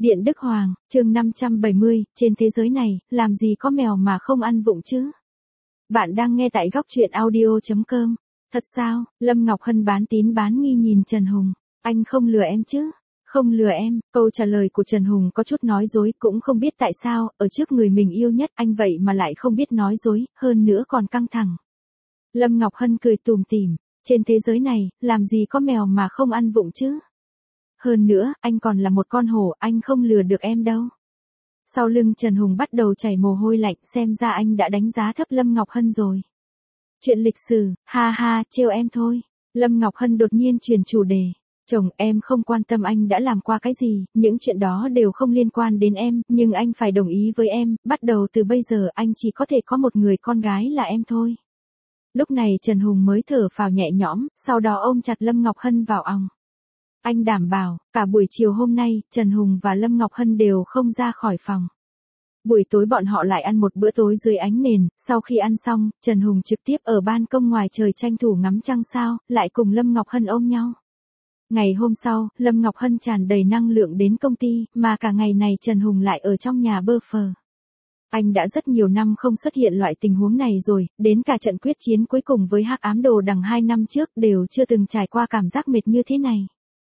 Điện Đức Hoàng, chương 570, trên thế giới này, làm gì có mèo mà không ăn vụng chứ? Bạn đang nghe tại góc truyện audio.com. Thật sao? Lâm Ngọc Hân bán tín bán nghi nhìn Trần Hùng. Anh không lừa em chứ? Không lừa em. Câu trả lời của Trần Hùng có chút nói dối, cũng không biết tại sao, ở trước người mình yêu nhất anh vậy mà lại không biết nói dối, hơn nữa còn căng thẳng. Lâm Ngọc Hân cười tủm tỉm, trên thế giới này, làm gì có mèo mà không ăn vụng chứ? Hơn nữa, anh còn là một con hổ, anh không lừa được em đâu. Sau lưng Trần Hùng bắt đầu chảy mồ hôi lạnh, xem ra anh đã đánh giá thấp Lâm Ngọc Hân rồi. Chuyện lịch sử, ha ha, trêu em thôi. Lâm Ngọc Hân đột nhiên chuyển chủ đề. Chồng, em không quan tâm anh đã làm qua cái gì, những chuyện đó đều không liên quan đến em, nhưng anh phải đồng ý với em, bắt đầu từ bây giờ anh chỉ có thể có một người con gái là em thôi. Lúc này Trần Hùng mới thở phào nhẹ nhõm, sau đó ôm chặt Lâm Ngọc Hân vào òng. Anh đảm bảo, cả buổi chiều hôm nay, Trần Hùng và Lâm Ngọc Hân đều không ra khỏi phòng. Buổi tối bọn họ lại ăn một bữa tối dưới ánh nền, sau khi ăn xong, Trần Hùng trực tiếp ở ban công ngoài trời tranh thủ ngắm trăng sao, lại cùng Lâm Ngọc Hân ôm nhau. Ngày hôm sau, Lâm Ngọc Hân tràn đầy năng lượng đến công ty, mà cả ngày này Trần Hùng lại ở trong nhà bơ phờ. Anh đã rất nhiều năm không xuất hiện loại tình huống này rồi, đến cả trận quyết chiến cuối cùng với Hắc Ám Đồ Đằng 2 năm trước đều chưa từng trải qua cảm giác mệt như thế này.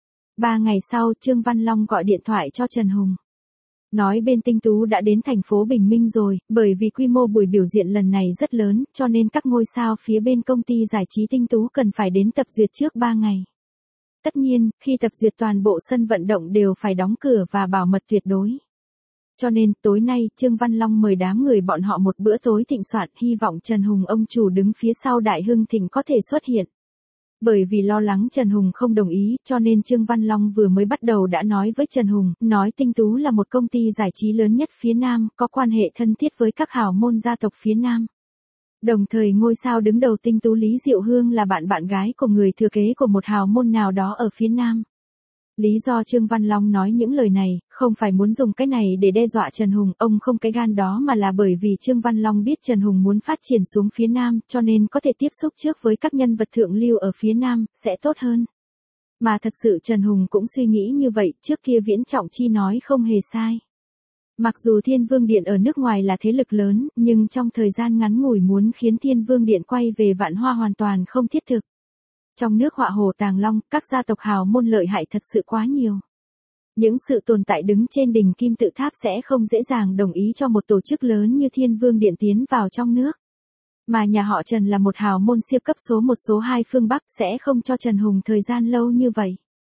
3 ngày sau, Trương Văn Long gọi điện thoại cho Trần Hùng. Nói bên Tinh Tú đã đến thành phố Bình Minh rồi, bởi vì quy mô buổi biểu diễn lần này rất lớn, cho nên các ngôi sao phía bên công ty giải trí Tinh Tú cần phải đến tập duyệt trước 3 ngày. Tất nhiên, khi tập duyệt toàn bộ sân vận động đều phải đóng cửa và bảo mật tuyệt đối. Cho nên, tối nay, Trương Văn Long mời đám người bọn họ một bữa tối thịnh soạn, hy vọng Trần Hùng ông chủ đứng phía sau Đại Hưng Thịnh có thể xuất hiện. Bởi vì lo lắng Trần Hùng không đồng ý, cho nên Trương Văn Long vừa mới bắt đầu đã nói với Trần Hùng, nói Tinh Tú là một công ty giải trí lớn nhất phía Nam, có quan hệ thân thiết với các hào môn gia tộc phía Nam. Đồng thời ngôi sao đứng đầu Tinh Tú Lý Diệu Hương là bạn gái của người thừa kế của một hào môn nào đó ở phía Nam. Lý do Trương Văn Long nói những lời này, không phải muốn dùng cái này để đe dọa Trần Hùng, ông không cái gan đó mà là bởi vì Trương Văn Long biết Trần Hùng muốn phát triển xuống phía Nam, cho nên có thể tiếp xúc trước với các nhân vật thượng lưu ở phía Nam, sẽ tốt hơn. Mà thật sự Trần Hùng cũng suy nghĩ như vậy, trước kia Viễn Trọng Chi nói không hề sai. Mặc dù Thiên Vương Điện ở nước ngoài là thế lực lớn, nhưng trong thời gian ngắn ngủi muốn khiến Thiên Vương Điện quay về Vạn Hoa hoàn toàn không thiết thực. Trong nước họa hổ tàng long, các gia tộc hào môn lợi hại thật sự quá nhiều. Những sự tồn tại đứng trên đỉnh kim tự tháp sẽ không dễ dàng đồng ý cho một tổ chức lớn như Thiên Vương Điện tiến vào trong nước. Mà nhà họ Trần là một hào môn siêu cấp số 1 số 2 phương Bắc sẽ không cho Trần Hùng thời gian lâu như vậy.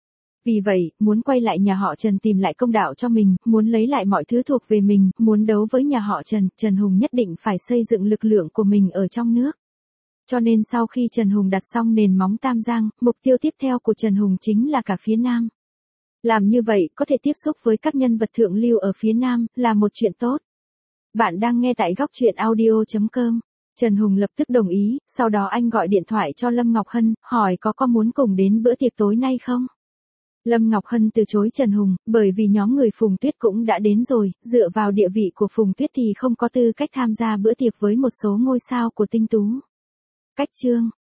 Vì vậy, muốn quay lại nhà họ Trần tìm lại công đạo cho mình, muốn lấy lại mọi thứ thuộc về mình, muốn đấu với nhà họ Trần, Trần Hùng nhất định phải xây dựng lực lượng của mình ở trong nước. Cho nên sau khi Trần Hùng đặt xong nền móng Tam Giang, mục tiêu tiếp theo của Trần Hùng chính là cả phía Nam. Làm như vậy, có thể tiếp xúc với các nhân vật thượng lưu ở phía Nam, là một chuyện tốt. Bạn đang nghe tại góc truyện audio.com. Trần Hùng lập tức đồng ý, sau đó anh gọi điện thoại cho Lâm Ngọc Hân, hỏi có muốn cùng đến bữa tiệc tối nay không? Lâm Ngọc Hân từ chối Trần Hùng, bởi vì nhóm người Phùng Tuyết cũng đã đến rồi, dựa vào địa vị của Phùng Tuyết thì không có tư cách tham gia bữa tiệc với một số ngôi sao của Tinh Tú. Cách chương,